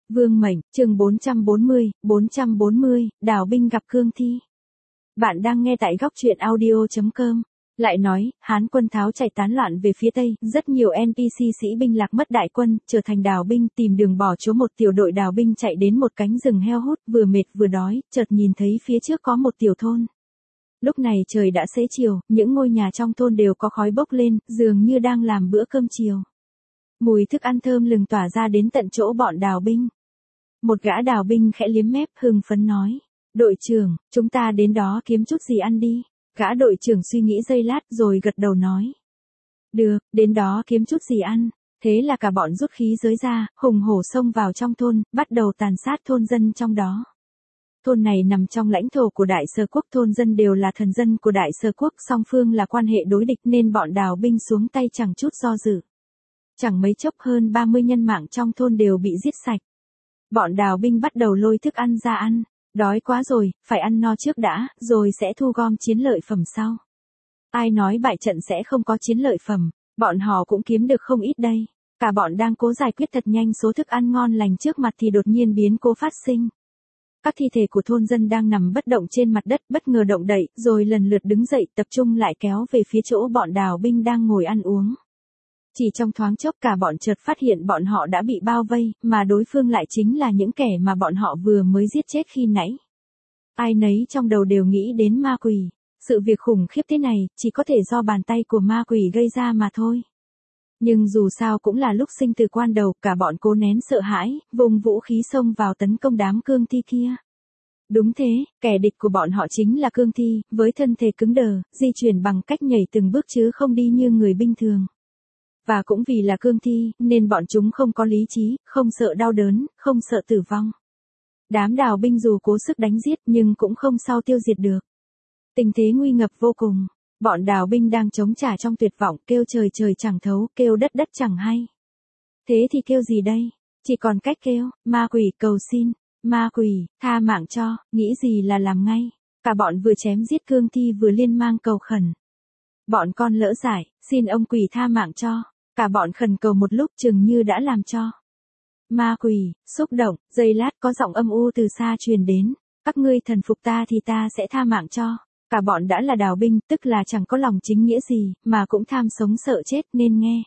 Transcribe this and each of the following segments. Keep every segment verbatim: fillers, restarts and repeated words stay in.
Vương mệnh, chương bốn trăm bốn mươi, bốn trăm bốn mươi, đào binh gặp cương thi. Bạn đang nghe tại góc truyện audio chấm com. Lại nói, Hán quân tháo chạy tán loạn về phía tây, rất nhiều en pê xê sĩ binh lạc mất đại quân, trở thành đào binh tìm đường bỏ trốn. Một tiểu đội đào binh chạy đến một cánh rừng heo hút, vừa mệt vừa đói, chợt nhìn thấy phía trước có một tiểu thôn. Lúc này trời đã xế chiều, những ngôi nhà trong thôn đều có khói bốc lên, dường như đang làm bữa cơm chiều. Mùi thức ăn thơm lừng tỏa ra đến tận chỗ bọn đào binh. Một gã đào binh khẽ liếm mép hưng phấn nói, đội trưởng, chúng ta đến đó kiếm chút gì ăn đi. Gã đội trưởng suy nghĩ giây lát rồi gật đầu nói. Được, đến đó kiếm chút gì ăn. Thế là cả bọn rút khí giới ra, hùng hổ xông vào trong thôn, bắt đầu tàn sát thôn dân trong đó. Thôn này nằm trong lãnh thổ của Đại Sở Quốc, thôn dân đều là thần dân của Đại Sở Quốc, song phương là quan hệ đối địch nên bọn đào binh xuống tay chẳng chút do dự. Chẳng mấy chốc hơn ba mươi nhân mạng trong thôn đều bị giết sạch. Bọn đào binh bắt đầu lôi thức ăn ra ăn. Đói quá rồi, phải ăn no trước đã, rồi sẽ thu gom chiến lợi phẩm sau. Ai nói bại trận sẽ không có chiến lợi phẩm, bọn họ cũng kiếm được không ít đây. Cả bọn đang cố giải quyết thật nhanh số thức ăn ngon lành trước mặt thì đột nhiên biến cố phát sinh. Các thi thể của thôn dân đang nằm bất động trên mặt đất bất ngờ động đậy, rồi lần lượt đứng dậy tập trung lại kéo về phía chỗ bọn đào binh đang ngồi ăn uống. Chỉ trong thoáng chốc cả bọn chợt phát hiện bọn họ đã bị bao vây, mà đối phương lại chính là những kẻ mà bọn họ vừa mới giết chết khi nãy. Ai nấy trong đầu đều nghĩ đến ma quỷ. Sự việc khủng khiếp thế này, chỉ có thể do bàn tay của ma quỷ gây ra mà thôi. Nhưng dù sao cũng là lúc sinh từ quan đầu, cả bọn cố nén sợ hãi, vùng vũ khí xông vào tấn công đám cương thi kia. Đúng thế, kẻ địch của bọn họ chính là cương thi, với thân thể cứng đờ, di chuyển bằng cách nhảy từng bước chứ không đi như người bình thường. Và cũng vì là cương thi, nên bọn chúng không có lý trí, không sợ đau đớn, không sợ tử vong. Đám đào binh dù cố sức đánh giết nhưng cũng không sao tiêu diệt được. Tình thế nguy ngập vô cùng. Bọn đào binh đang chống trả trong tuyệt vọng, kêu trời trời chẳng thấu, kêu đất đất chẳng hay. Thế thì kêu gì đây? Chỉ còn cách kêu, ma quỷ cầu xin, ma quỷ, tha mạng cho, nghĩ gì là làm ngay. Cả bọn vừa chém giết cương thi vừa liên mang cầu khẩn. Bọn con lỡ giải, xin ông quỷ tha mạng cho. Cả bọn khẩn cầu một lúc chừng như đã làm cho. Ma quỷ, xúc động, giây lát có giọng âm u từ xa truyền đến. Các ngươi thần phục ta thì ta sẽ tha mạng cho. Cả bọn đã là đào binh, tức là chẳng có lòng chính nghĩa gì, mà cũng tham sống sợ chết nên nghe.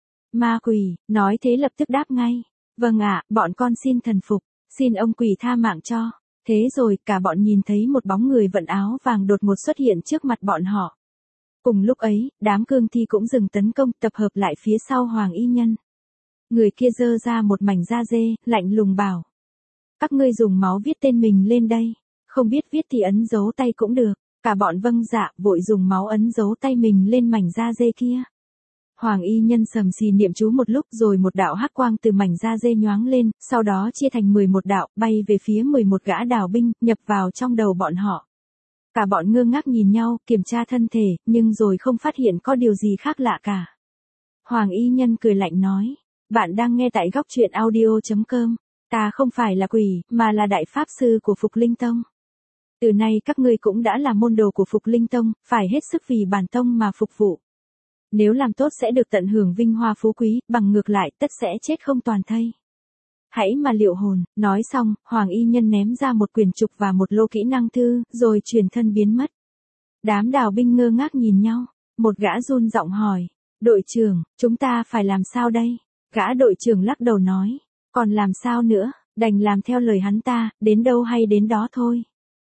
Ma quỷ, nói thế lập tức đáp ngay. Vâng ạ, bọn con xin thần phục, xin ông quỷ tha mạng cho. Thế rồi, cả bọn nhìn thấy một bóng người vận áo vàng đột ngột xuất hiện trước mặt bọn họ. Cùng lúc ấy, đám cương thi cũng dừng tấn công, tập hợp lại phía sau Hoàng Y Nhân. Người kia giơ ra một mảnh da dê, lạnh lùng bảo. Các ngươi dùng máu viết tên mình lên đây. Không biết viết thì ấn dấu tay cũng được. Cả bọn vâng dạ, vội dùng máu ấn dấu tay mình lên mảnh da dê kia. Hoàng Y Nhân sầm xì niệm chú một lúc rồi một đạo hắc quang từ mảnh da dê nhoáng lên, sau đó chia thành mười một đạo, bay về phía mười một gã đào binh, nhập vào trong đầu bọn họ. Cả bọn ngơ ngác nhìn nhau, kiểm tra thân thể, nhưng rồi không phát hiện có điều gì khác lạ cả. Hoàng Y Nhân cười lạnh nói, bạn đang nghe tại góc truyện audio chấm com, ta không phải là quỷ, mà là đại pháp sư của Phục Linh Tông. Từ nay các ngươi cũng đã là môn đồ của Phục Linh Tông, phải hết sức vì bản tông mà phục vụ. Nếu làm tốt sẽ được tận hưởng vinh hoa phú quý, bằng ngược lại tất sẽ chết không toàn thây. Hãy mà liệu hồn, nói xong, Hoàng Y Nhân ném ra một quyển trục và một lô kỹ năng thư, rồi chuyển thân biến mất. Đám đào binh ngơ ngác nhìn nhau, một gã run giọng hỏi, đội trưởng, chúng ta phải làm sao đây? Gã đội trưởng lắc đầu nói, còn làm sao nữa, đành làm theo lời hắn ta, đến đâu hay đến đó thôi.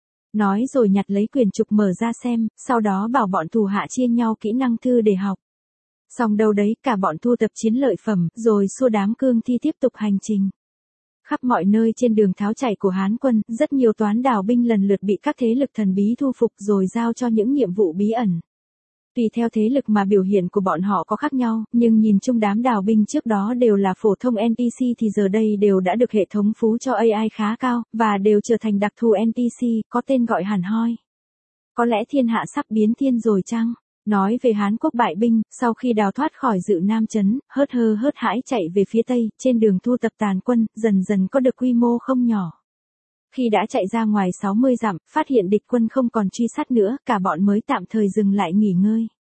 Nói rồi nhặt lấy quyển trục mở ra xem, sau đó bảo bọn thủ hạ chia nhau kỹ năng thư để học. Xong đâu đấy, cả bọn thu tập chiến lợi phẩm, rồi xua đám cương thi tiếp tục hành trình. Khắp mọi nơi trên đường tháo chạy của Hán quân, rất nhiều toán đào binh lần lượt bị các thế lực thần bí thu phục rồi giao cho những nhiệm vụ bí ẩn. Tùy theo thế lực mà biểu hiện của bọn họ có khác nhau, nhưng nhìn chung đám đào binh trước đó đều là phổ thông en pê xê thì giờ đây đều đã được hệ thống phú cho a i khá cao, và đều trở thành đặc thù en pê xê, có tên gọi hẳn hoi. Có lẽ thiên hạ sắp biến thiên rồi chăng? Nói về Hán quốc bại binh, sau khi đào thoát khỏi Dự Nam trấn, hớt hơ hớt hãi chạy về phía tây, trên đường thu tập tàn quân, dần dần có được quy mô không nhỏ. Khi đã chạy ra ngoài sáu mươi dặm, phát hiện địch quân không còn truy sát nữa, cả bọn mới tạm thời dừng lại nghỉ ngơi.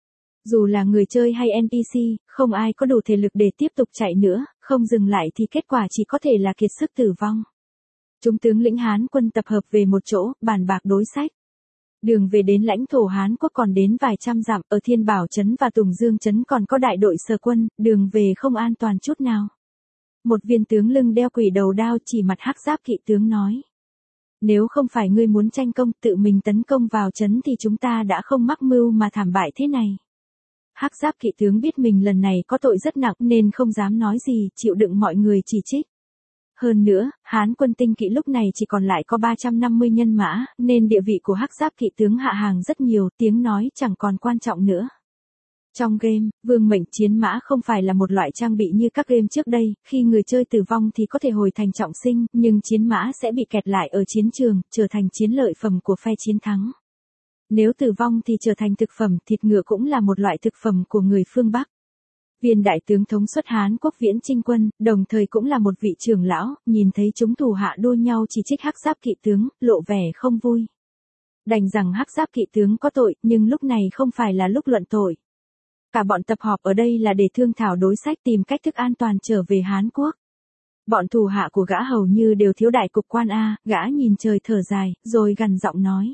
Dù là người chơi hay en pê xê, không ai có đủ thể lực để tiếp tục chạy nữa, không dừng lại thì kết quả chỉ có thể là kiệt sức tử vong. Chúng tướng lĩnh Hán quân tập hợp về một chỗ, bàn bạc đối sách. Đường về đến lãnh thổ Hán Quốc còn đến vài trăm dặm, ở Thiên Bảo Trấn và Tùng Dương Trấn còn có đại đội sở quân, đường về không an toàn chút nào. Một viên tướng lưng đeo quỷ đầu đao chỉ mặt hắc giáp kỵ tướng nói. Nếu không phải ngươi muốn tranh công tự mình tấn công vào trấn thì chúng ta đã không mắc mưu mà thảm bại thế này. Hắc giáp kỵ tướng biết mình lần này có tội rất nặng nên không dám nói gì, chịu đựng mọi người chỉ trích. Hơn nữa, Hán quân tinh kỵ lúc này chỉ còn lại có ba trăm năm mươi nhân mã, nên địa vị của hắc giáp kỵ tướng hạ hàng rất nhiều, tiếng nói chẳng còn quan trọng nữa. Trong game, vương mệnh chiến mã không phải là một loại trang bị như các game trước đây, khi người chơi tử vong thì có thể hồi thành trọng sinh, nhưng chiến mã sẽ bị kẹt lại ở chiến trường, trở thành chiến lợi phẩm của phe chiến thắng. Nếu tử vong thì trở thành thực phẩm, thịt ngựa cũng là một loại thực phẩm của người phương Bắc. Viên đại tướng thống suất Hán Quốc Viễn Chinh quân, đồng thời cũng là một vị trưởng lão, nhìn thấy chúng thủ hạ đua nhau chỉ trích hắc giáp kỵ tướng, lộ vẻ không vui. Đành rằng hắc giáp kỵ tướng có tội, nhưng lúc này không phải là lúc luận tội. Cả bọn tập họp ở đây là để thương thảo đối sách tìm cách thức an toàn trở về Hán Quốc. Bọn thủ hạ của gã hầu như đều thiếu đại cục quan A, gã nhìn trời thở dài, rồi gằn giọng nói.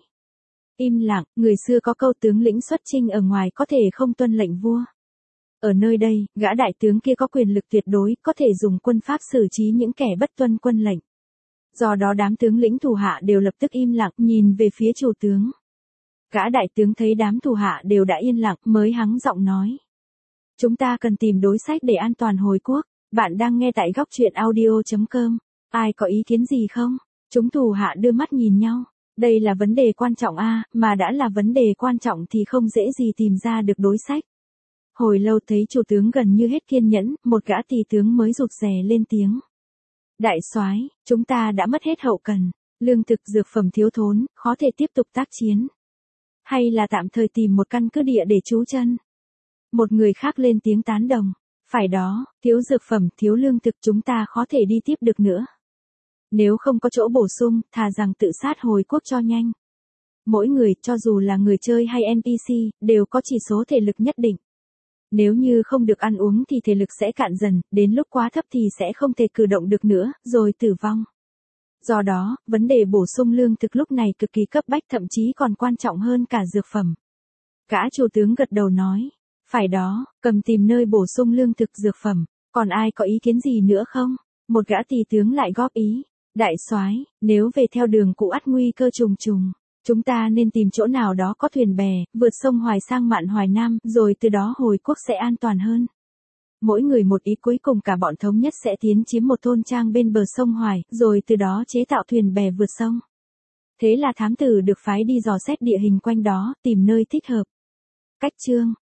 Im lặng, người xưa có câu tướng lĩnh xuất chinh ở ngoài có thể không tuân lệnh vua. Ở nơi đây, gã đại tướng kia có quyền lực tuyệt đối, có thể dùng quân pháp xử trí những kẻ bất tuân quân lệnh. Do đó đám tướng lĩnh thủ hạ đều lập tức im lặng, nhìn về phía chủ tướng. Gã đại tướng thấy đám thủ hạ đều đã yên lặng, mới hắng giọng nói. Chúng ta cần tìm đối sách để an toàn hồi quốc. Bạn đang nghe tại góc truyện audio chấm com. Ai có ý kiến gì không? Chúng thủ hạ đưa mắt nhìn nhau. Đây là vấn đề quan trọng a, mà đã là vấn đề quan trọng thì không dễ gì tìm ra được đối sách. Hồi lâu thấy chủ tướng gần như hết kiên nhẫn, một gã tỳ tướng mới rụt rè lên tiếng. Đại soái, chúng ta đã mất hết hậu cần, lương thực dược phẩm thiếu thốn, khó thể tiếp tục tác chiến. Hay là tạm thời tìm một căn cứ địa để trú chân? Một người khác lên tiếng tán đồng. Phải đó, thiếu dược phẩm, thiếu lương thực chúng ta khó thể đi tiếp được nữa. Nếu không có chỗ bổ sung, thà rằng tự sát hồi quốc cho nhanh. Mỗi người, cho dù là người chơi hay en pê xê, đều có chỉ số thể lực nhất định. Nếu như không được ăn uống thì thể lực sẽ cạn dần, đến lúc quá thấp thì sẽ không thể cử động được nữa, rồi tử vong. Do đó, vấn đề bổ sung lương thực lúc này cực kỳ cấp bách, thậm chí còn quan trọng hơn cả dược phẩm. Gã chủ tướng gật đầu nói, phải đó, cầm tìm nơi bổ sung lương thực dược phẩm, còn ai có ý kiến gì nữa không? Một gã tỳ tướng lại góp ý, đại soái, nếu về theo đường cũ ắt nguy cơ trùng trùng. Chúng ta nên tìm chỗ nào đó có thuyền bè, vượt sông Hoài sang mạn Hoài Nam, rồi từ đó hồi quốc sẽ an toàn hơn. Mỗi người một ý, cuối cùng cả bọn thống nhất sẽ tiến chiếm một thôn trang bên bờ sông Hoài, rồi từ đó chế tạo thuyền bè vượt sông. Thế là thám tử được phái đi dò xét địa hình quanh đó, tìm nơi thích hợp. Cách chương